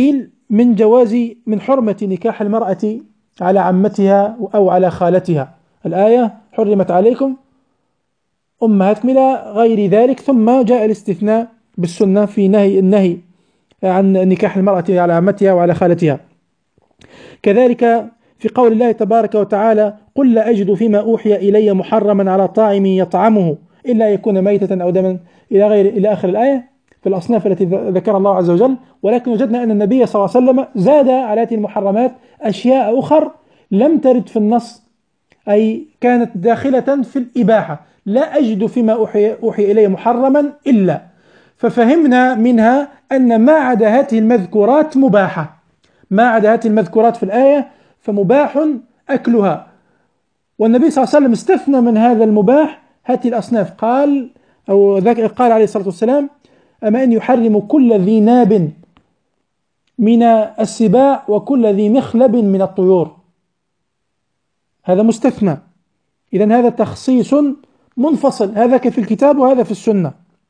من جواز من حرمة نكاح المرأة على عمتها أو على خالتها. الآية حرمت عليكم أمهاتكم إلى غير ذلك، ثم جاء الاستثناء بالسنة في نهي النهي عن نكاح المرأة على عمتها وعلى خالتها. كذلك في قول الله تبارك وتعالى: قل لا أجد فيما أوحي إلي محرما على طاعم يطعمه إلا يكون ميتة أو دما إلى غير إلى آخر الآية في الأصناف التي ذكر الله عز وجل. ولكن وجدنا أن النبي صلى الله عليه وسلم زاد على هذه المحرمات أشياء أخر لم ترد في النص، أي كانت داخلة في الإباحة. لا أجد فيما أوحي, أوحي إلي محرما إلا، ففهمنا منها أن ما عدا هذه المذكورات مباحة، ما عدا هذه المذكورات في الآية فمباح أكلها. والنبي صلى الله عليه وسلم استثنى من هذا المباح هذه الأصناف، قال أو قال عليه الصلاة والسلام: أما أن يحرم كل ذي ناب من السباع وكل ذي مخلب من الطيور. هذا مستثنى، إذن هذا تخصيص منفصل، هذا في الكتاب وهذا في السنة.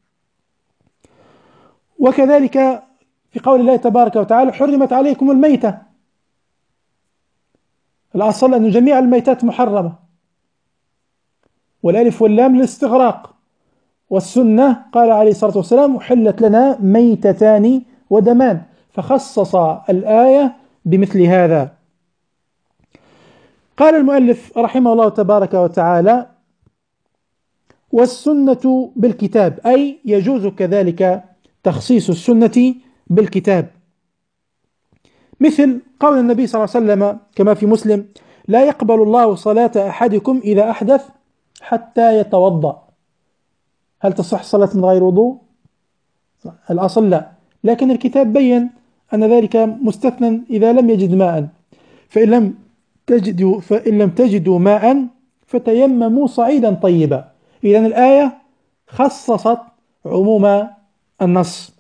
وكذلك في قول الله تبارك وتعالى: حرمت عليكم الميتة. الأصل أن جميع الميتات محرمة، والألف واللام للاستغراق. والسنة قال عليه الصلاة والسلام: حلت لنا ميتتان ودمان، فخصص الآية بمثل هذا. قال المؤلف رحمه الله تبارك وتعالى: والسنة بالكتاب، أي يجوز كذلك تخصيص السنة بالكتاب، مثل قول النبي صلى الله عليه وسلم كما في مسلم: لا يقبل الله صلاة أحدكم إذا أحدث حتى يتوضأ. هل تصح صلاة من غير وضوء؟ الأصل لا، لكن الكتاب بين أن ذلك مستثنى إذا لم يجد ماء، فإن لم تجدوا فإن لم تجدوا ماء فتيمموا صعيدا طيبا. إذن الآية خصصت عموم النص.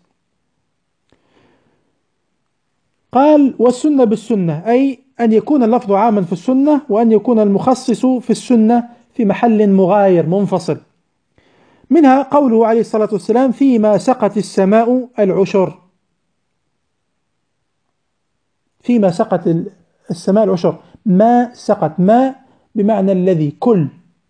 قال: والسنة بالسنة، أي أن يكون اللفظ عاما في السنة، وأن يكون المخصص في السنة في محل مغاير منفصل. منها قوله عليه الصلاة والسلام: فيما سقت السماء العشر. فيما سقت السماء العشر، ما سقت، ما بمعنى الذي، كل،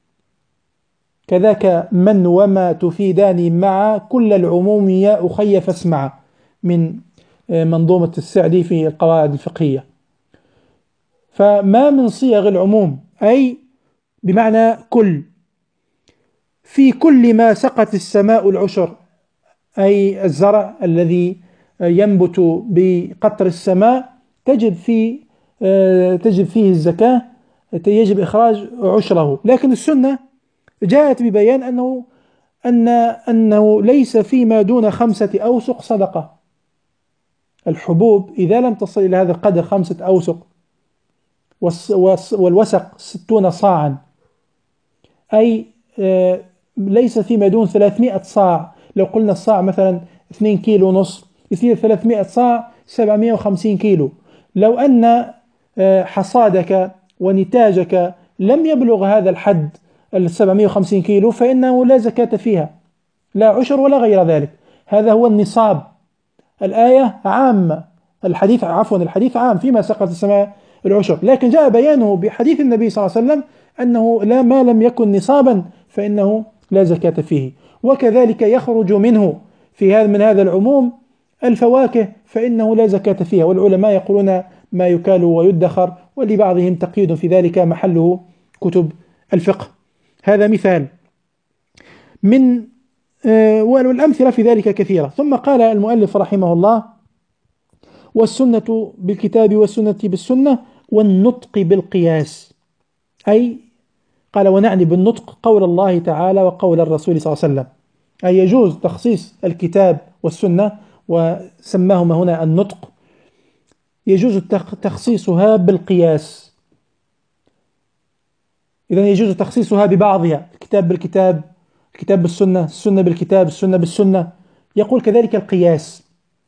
كذاك من وما تفيدان مع كل العموم يا أخي فاسمع، من منظومة السعدي في القواعد الفقهية. فما من صيغ العموم، أي بمعنى كل. في كل ما سقت السماء العشر، أي الزرع الذي ينبت بقطر السماء تجب فيه تجب فيه الزكاة، يجب إخراج عشره. لكن السنة جاءت ببيان أنه أن أنه ليس فيما دون خمسة أوسق صدقة. الحبوب إذا لم تصل إلى هذا القدر، خمسة أوسق، والوسق ستون صاعا، أي ليس فيما دون ثلاثمائة صاع. لو قلنا الصاع مثلا اثنين كيلو ونصف، يصير ثلاثمائة صاع سبعمائة وخمسين كيلو. لو أن حصادك ونتاجك لم يبلغ هذا الحد سبعمائة وخمسين كيلو فإنه لا زكاة فيها، لا عشر ولا غير ذلك. هذا هو النصاب. الآية عامة، الحديث عفوا الحديث عام فيما سقط السماء العشر، لكن جاء بيانه بحديث النبي صلى الله عليه وسلم أنه لا ما لم يكن نصابا فإنه لا زكاة فيه. وكذلك يخرج منه في هذا من هذا العموم الفواكه فإنه لا زكاة فيها، والعلماء يقولون ما يكال ويدخر، ولبعضهم تقييد في ذلك محله كتب الفقه. هذا مثال من آه والأمثلة في ذلك كثيرة. ثم قال المؤلف رحمه الله: والسنة بالكتاب والسنة بالسنة والنطق بالقياس، أي قال ونعني بالنطق قول الله تعالى وقول الرسول صلى الله عليه وسلم، أي يجوز تخصيص الكتاب والسنة وسماهما هنا النطق، يجوز تخصيصها بالقياس. إذن يجوز تخصيصها ببعضها، الكتاب بالكتاب، الكتاب بالسنة، السنة بالكتاب، السنة بالسنة. يقول كذلك القياس.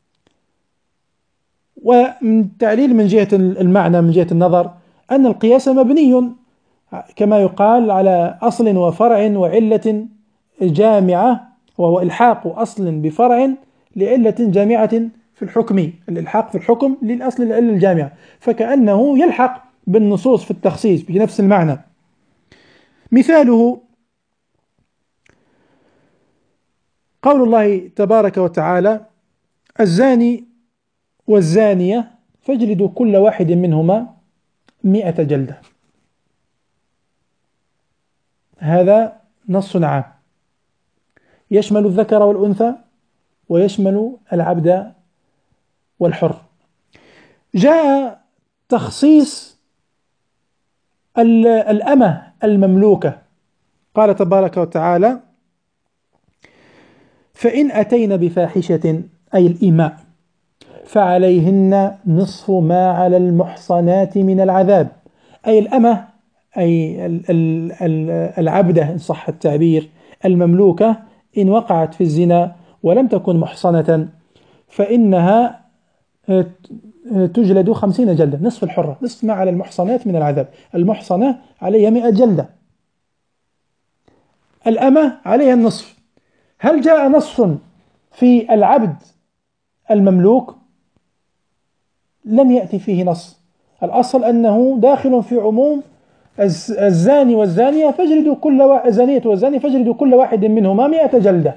ومن تعليل من جهة المعنى من جهة النظر أن القياس مبني كما يقال على أصل وفرع وعلة جامعة، وهو إلحاق أصل بفرع لعلة جامعة في الحكم، الإلحاق في الحكم للأصل العلة الجامعة، فكأنه يلحق بالنصوص في التخصيص بنفس المعنى. مثاله قول الله تبارك وتعالى: الزاني والزانية فاجلدوا كل واحد منهما مئة جلدة. هذا نص عام يشمل الذكر والأنثى ويشمل العبد والحر. جاء تخصيص الأمة المملوكة، قال تبارك وتعالى: فإن أتين بفاحشة أي الإيماء فعليهن نصف ما على المحصنات من العذاب. أي الأمة، أي العبدة إن صح التعبير، المملوكة، إن وقعت في الزنا ولم تكن محصنة فإنها تجلد خمسين جلدة، نصف الحرة، نصف ما على المحصنات من العذاب. المحصنة عليها مئة جلدة، الأمة عليها النصف. هل جاء نص في العبد المملوك؟ لم يأتي فيه نص. الأصل أنه داخل في عموم الزاني والزانية فاجلدوا كل واحد، الزانية والزاني فاجلدوا كل واحد منهما مئة جلدة.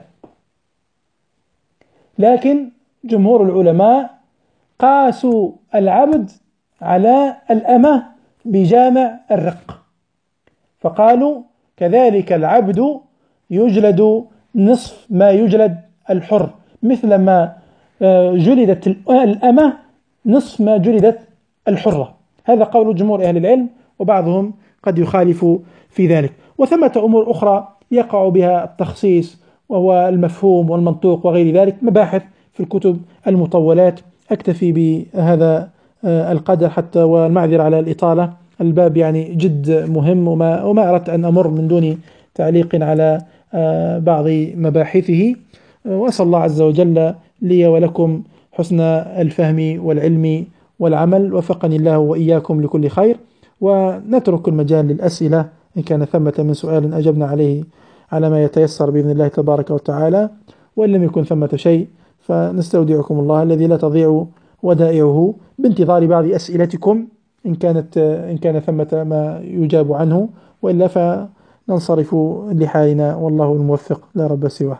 لكن جمهور العلماء قاسوا العبد على الأمة بجامع الرق، فقالوا كذلك العبد يجلد نصف ما يجلد الحر، مثل ما جلدت الأمة نصف ما جلدت الحرة. هذا قول جمهور أهل العلم، وبعضهم قد يخالف في ذلك. وثمة أمور أخرى يقع بها التخصيص، وهو المفهوم والمنطوق وغير ذلك، مباحث في الكتب المطولات. أكتفي بهذا القدر حتى، والمعذرة على الإطالة، الباب يعني جد مهم، وما, وما أردت أن أمر من دون تعليق على بعض مباحثه. وأسأل الله عز وجل لي ولكم حسن الفهم والعلم والعمل، وفقني الله وإياكم لكل خير. ونترك المجال للأسئلة إن كان ثمة من سؤال أجبنا عليه على ما يتيسر بإذن الله تبارك وتعالى، وإن لم يكن ثمة شيء فنستودعكم الله الذي لا تضيع ودائعه، بانتظار بعض أسئلتكم إن كانت إن كان ثمة ما يجاب عنه، وإلا فننصرف لحالنا، والله الموفق لا رب سواه.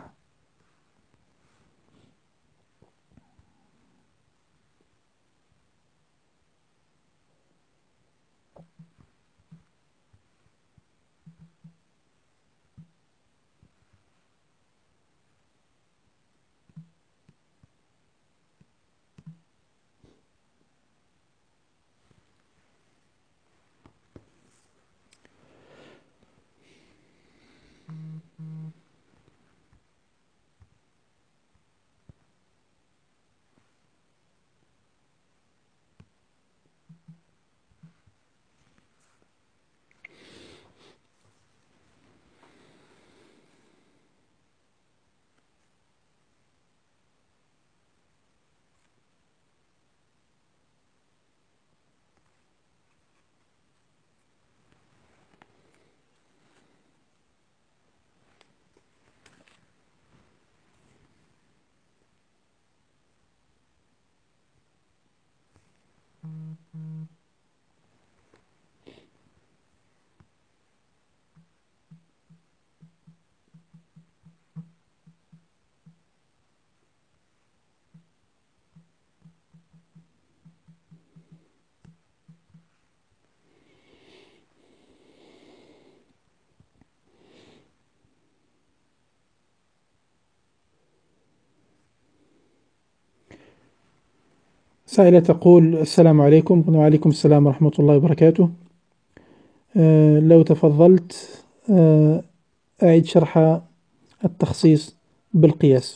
سائلة تقول: السلام عليكم. وعليكم السلام ورحمة الله وبركاته. أه لو تفضلت أه أعيد شرح التخصيص بالقياس،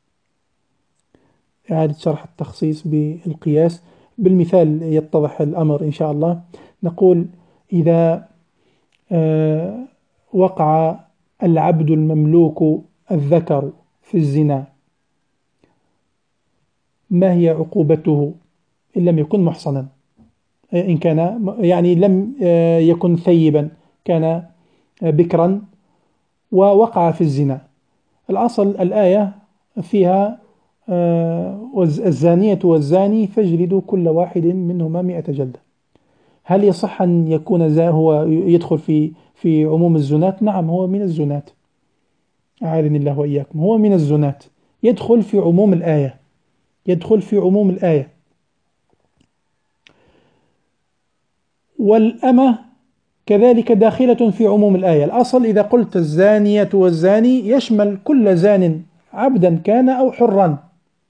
إعادة شرح التخصيص بالقياس بالمثال يتضح الأمر إن شاء الله. نقول: إذا أه وقع العبد المملوك الذكر في الزنا، ما هي عقوبته إن لم يكن محصنا؟ إن كان يعني لم يكن ثيبا، كان بكرا ووقع في الزنا. الأصل الآية فيها الزانية والزاني فاجلدوا كل واحد منهما مئة جلدة. هل يصح أن يكون هو يدخل في في عموم الزنات؟ نعم، هو من الزنات، أعاذني الله وإياكم، هو من الزنات، يدخل في عموم الآية، يدخل في عموم الآية. والأمة كذلك داخلة في عموم الآية. الأصل إذا قلت الزانية والزاني يشمل كل زان، عبدا كان أو حرا.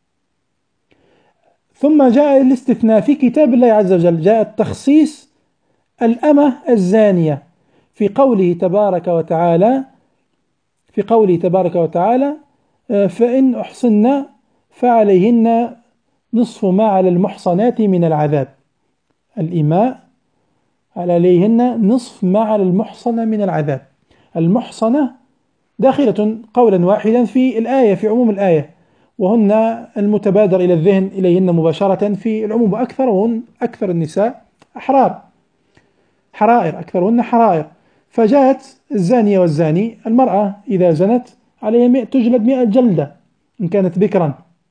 ثم جاء الاستثناء في كتاب الله عز وجل، جاء التخصيص الأمة الزانية في قوله تبارك وتعالى في قوله تبارك وتعالى فإن أحصن فعليهن نصف ما على المحصنات من العذاب. الإماء عليهن نصف ما على المحصنة من العذاب. المحصنة داخلة قولا واحدا في الآية، في عموم الآية، وهن المتبادر إلى الذهن إليهن مباشرة في العموم، وأكثرهن أكثر النساء أحرار، حرائر، أكثرهن حرائر. فجاءت الزانية والزاني، المرأة إذا زنت عليها تجلد مئة جلدة إن كانت بكرا.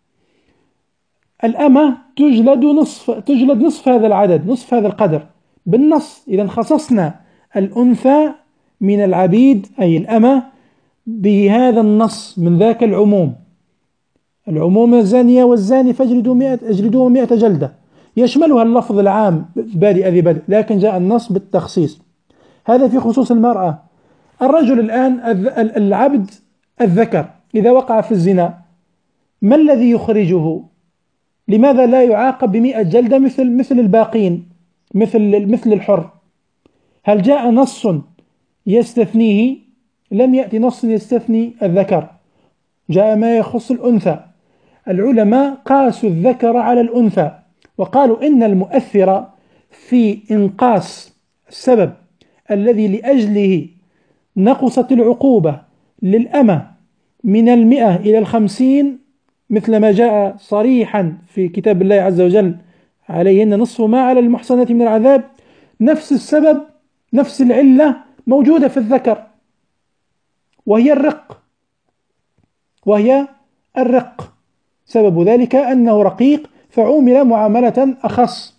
الأمة تجلد نصف تجلد نصف هذا العدد، نصف هذا القدر بالنص. إذا خصصنا الأنثى من العبيد أي الأمة بهذا النص من ذاك العموم، العموم الزانية والزاني فاجلدوا مئة اجلدوا مئة جلدة، يشملها اللفظ العام بادئ ذي بدء، لكن جاء النص بالتخصيص. هذا في خصوص المرأة. الرجل الآن العبد الذكر إذا وقع في الزنا ما الذي يخرجه؟ لماذا لا يعاقب بمئة جلدة مثل مثل الباقين، مثل مثل الحر؟ هل جاء نص يستثنيه؟ لم يأتي نص يستثني الذكر، جاء ما يخص الأنثى. العلماء قاسوا الذكر على الأنثى وقالوا إن المؤثر في إنقاص السبب الذي لأجله نقصت العقوبة للأمة من المئة إلى الخمسين، مثل ما جاء صريحا في كتاب الله عز وجل عليهن نصف ما على المحصنات من العذاب، نفس السبب نفس العلة موجودة في الذكر، وهي الرق وهي الرق سبب ذلك أنه رقيق فعومل معاملة أخص.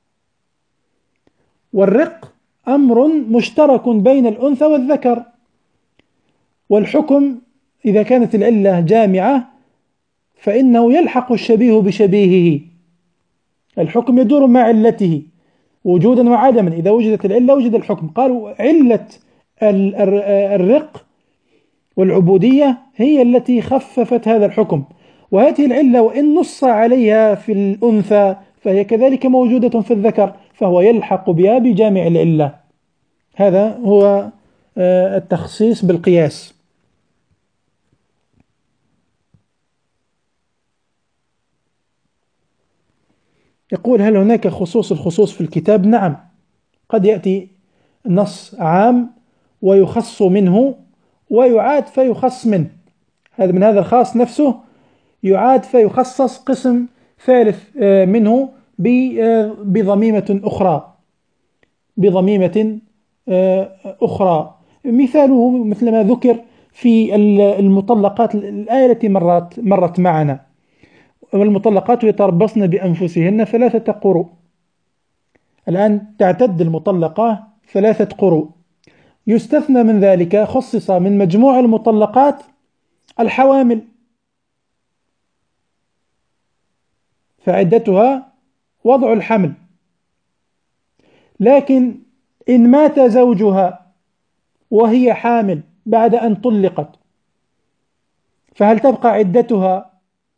والرق أمر مشترك بين الأنثى والذكر، والحكم إذا كانت العلة جامعة فإنه يلحق الشبيه بشبيهه، الحكم يدور مع علته وجودا وعدما، إذا وجدت العلة وجد الحكم. قالوا علة الرق والعبودية هي التي خففت هذا الحكم، وهذه العلة وإن نص عليها في الأنثى فهي كذلك موجودة في الذكر، فهو يلحق بها بجامع العلة. هذا هو التخصيص بالقياس. يقول هل هناك خصوص الخصوص في الكتاب؟ نعم، قد يأتي نص عام ويخص منه ويعاد فيخص منه، هذا من هذا الخاص نفسه يعاد فيخصص قسم ثالث منه بضميمة أخرى بضميمة أخرى. مثاله مثل ما ذكر في المطلقات، الآية التي مرت مرت معنا، والمطلقات يتربصن بأنفسهن ثلاثة قروء. الآن تعتد المطلقة ثلاثة قروء، يستثنى من ذلك، خصص من مجموع المطلقات الحوامل فعدتها وضع الحمل. لكن إن مات زوجها وهي حامل بعد أن طلقت فهل تبقى عدتها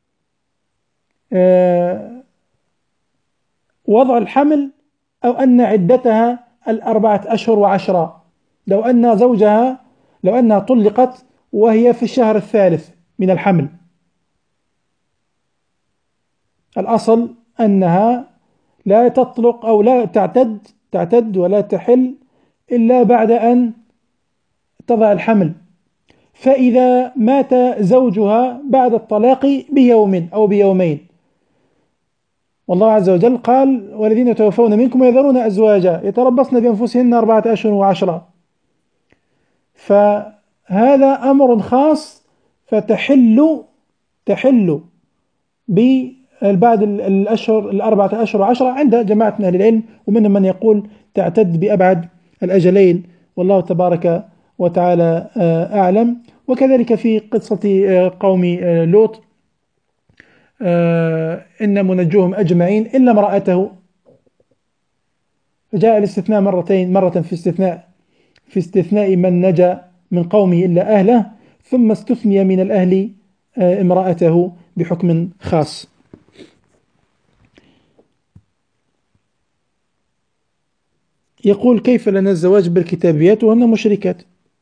وضع الحمل أو أن عدتها الأربعة أشهر وعشرة؟ لو أن زوجها لو أنها طلقت وهي في الشهر الثالث من الحمل، الأصل أنها لا تطلق أو لا تعتد تعتد ولا تحل إلا بعد أن تضع الحمل. فإذا مات زوجها بعد الطلاق بيوم أو بيومين، والله عز وجل قال والذين يتوفون منكم ويذرون أزواجا يتربصن بأنفسهن أربعة أشهر وعشرة، فهذا أمر خاص، فتحل تحل بعد الأشهر الأربعة أشهر وعشرة عند جماعة من أهل العلم، ومنهم من يقول تعتد بأبعد الأجلين، والله تبارك وتعالى أعلم. وكذلك في قصة قوم لوط، إن منجوهم أجمعين إلا امرأته، فجاء الاستثناء مرتين، مرة في استثناء في استثناء من نجا من قومه إلا أهله، ثم استثني من الأهل امرأته بحكم خاص. يقول: كيف لنا الزواج بالكتابيات وهن مشركات؟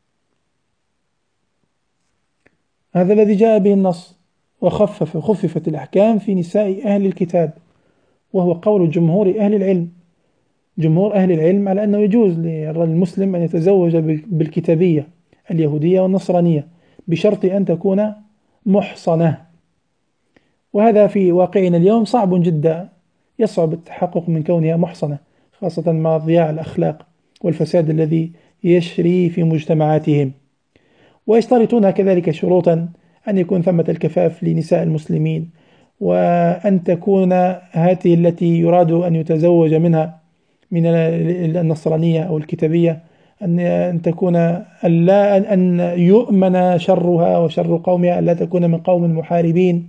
هذا الذي جاء به النص، وخفف خففت الأحكام في نساء أهل الكتاب، وهو قول جمهور أهل العلم. جمهور أهل العلم على أنه يجوز للمسلم أن يتزوج بالكتابية اليهودية والنصرانية بشرط أن تكون محصنة، وهذا في واقعنا اليوم صعب جدا، يصعب التحقق من كونها محصنة، خاصة مع ضياع الأخلاق والفساد الذي يشري في مجتمعاتهم. ويشترطون كذلك شروطا: أن يكون ثمة الكفاف لنساء المسلمين، وأن تكون هذه التي يراد أن يتزوج منها من النصرانية أو الكتابية أن تكون لا أن يؤمن شرها وشر قومها، ألا تكون من قوم محاربين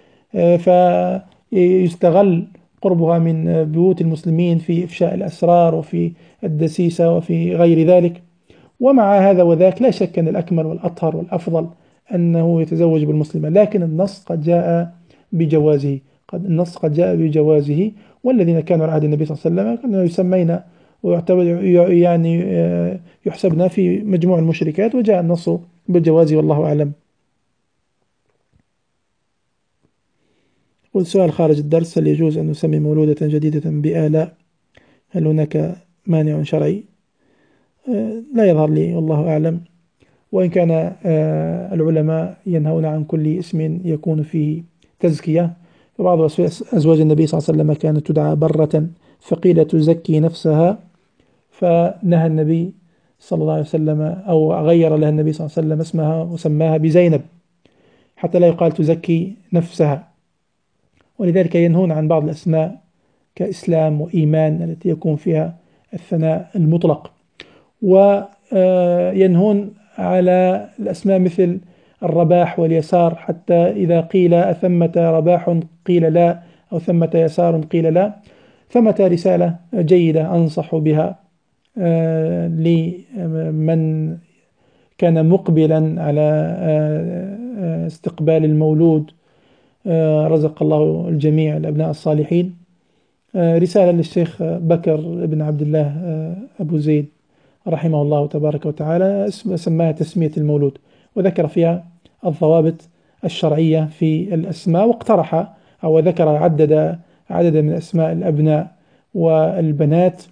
فيستغل قربها من بيوت المسلمين في إفشاء الأسرار وفي الدسيسة وفي غير ذلك. ومع هذا وذاك لا شك أن الأكمل والأطهر والأفضل أنه يتزوج بالمسلمة، لكن النص قد جاء بجوازه، قد النص قد جاء بجوازه. والذين كانوا على عهد النبي صلى الله عليه وسلم كانوا يسمين ويعتبر يعني يحسبنا في مجموع المشركات، وجاء النص بالجواز والله أعلم. والسؤال خارج الدرس: هل يجوز أن نسمي مولودة جديدة بآلاء؟ هل هناك مانع شرعي؟ لا يظهر لي والله أعلم، وإن كان العلماء ينهون عن كل اسم يكون فيه تزكية، فبعض أزواج النبي صلى الله عليه وسلم كانت تدعى برة فقيل تزكي نفسها، فنهى النبي صلى الله عليه وسلم أو غير لها النبي صلى الله عليه وسلم اسمها وسماها بزينب حتى لا يقال تزكي نفسها. ولذلك ينهون عن بعض الأسماء كإسلام وإيمان التي يكون فيها الثناء المطلق، وينهون على الأسماء مثل الرباح واليسار، حتى إذا قيل أثمة رباح قيل لا، أو ثمة يسار قيل لا. ثمة رسالة جيدة أنصح بها لمن كان مقبلا على استقبال المولود، رزق الله الجميع الأبناء الصالحين. رسالة للشيخ بكر بن عبد الله أبو زيد رحمه الله تبارك وتعالى، سماها تسمية المولود، وذكر فيها الضوابط الشرعية في الأسماء، واقترح أو ذكر عدد عدد من أسماء الأبناء والبنات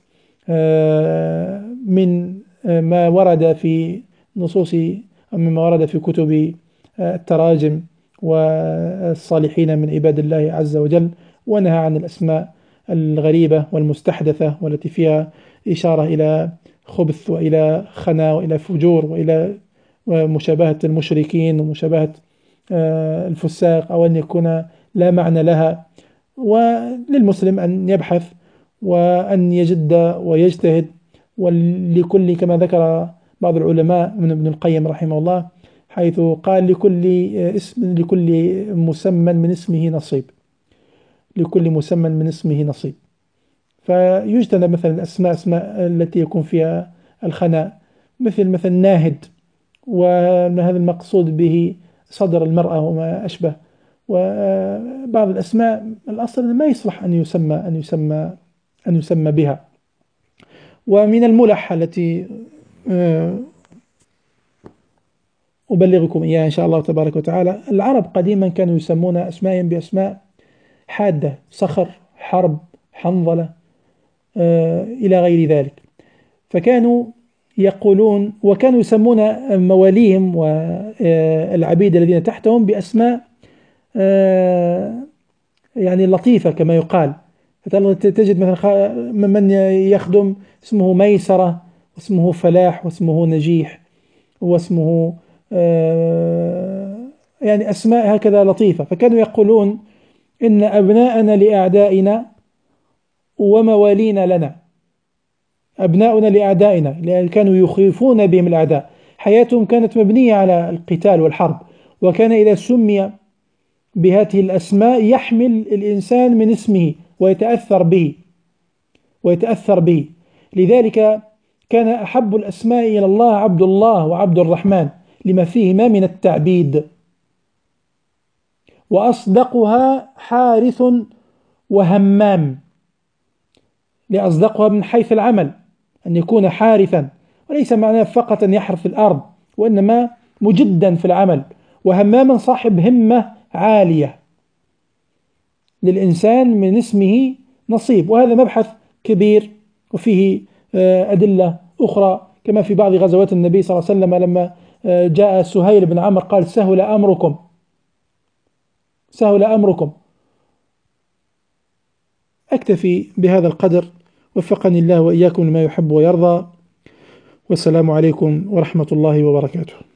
من ما ورد في نصوص أو مما ورد في كتب التراجم والصالحين من عباد الله عز وجل، ونهى عن الأسماء الغريبة والمستحدثة والتي فيها إشارة إلى خبث وإلى خنا وإلى فجور وإلى مشابهة المشركين ومشابهة الفساق، أو أن يكون لا معنى لها. وللمسلم أن يبحث وأن يجد ويجتهد، ولكل كما ذكر بعض العلماء من ابن القيم رحمه الله، حيث قال لكل اسم لكل مسمى من اسمه نصيب، لكل مسمى من اسمه نصيب. فيجتنب مثلا الأسماء أسماء التي يكون فيها الخناء، مثل مثل ناهد، وهذا المقصود به صدر المرأة وما أشبه. وبعض الأسماء الأصل ما يصلح أن يسمى أن يسمى أن يسمى بها. ومن الملح التي أبلغكم إياها إن شاء الله تبارك وتعالى: العرب قديما كانوا يسمون أسماء بأسماء حادة، صخر، حرب، حنظلة، إلى غير ذلك. فكانوا يقولون، وكانوا يسمون مواليهم والعبيد الذين تحتهم بأسماء يعني لطيفة كما يقال. تجد مثلا من يخدم اسمه ميسرة، واسمه فلاح، واسمه نجيح، واسمه يعني أسماء هكذا لطيفة. فكانوا يقولون إن أبناءنا لأعدائنا وموالينا لنا. أبناؤنا لأعدائنا لأن كانوا يخيفون بهم الأعداء، حياتهم كانت مبنية على القتال والحرب، وكان إذا سمي بهذه الأسماء يحمل الإنسان من اسمه ويتأثر به ويتأثر به لذلك كان أحب الأسماء إلى الله عبد الله وعبد الرحمن لما فيهما من التعبيد، وأصدقها حارث وهمام، لأصدقها من حيث العمل أن يكون حارثا، وليس معناه فقط أن يحرث الأرض، وإنما مجدا في العمل، وهماما صاحب همة عالية. للإنسان من اسمه نصيب، وهذا مبحث كبير وفيه أدلة أخرى، كما في بعض غزوات النبي صلى الله عليه وسلم لما جاء سهيل بن عمرو قال سهل أمركم سهل أمركم. أكتفي بهذا القدر، وفقني الله وإياكم لما يحب ويرضى، والسلام عليكم ورحمة الله وبركاته.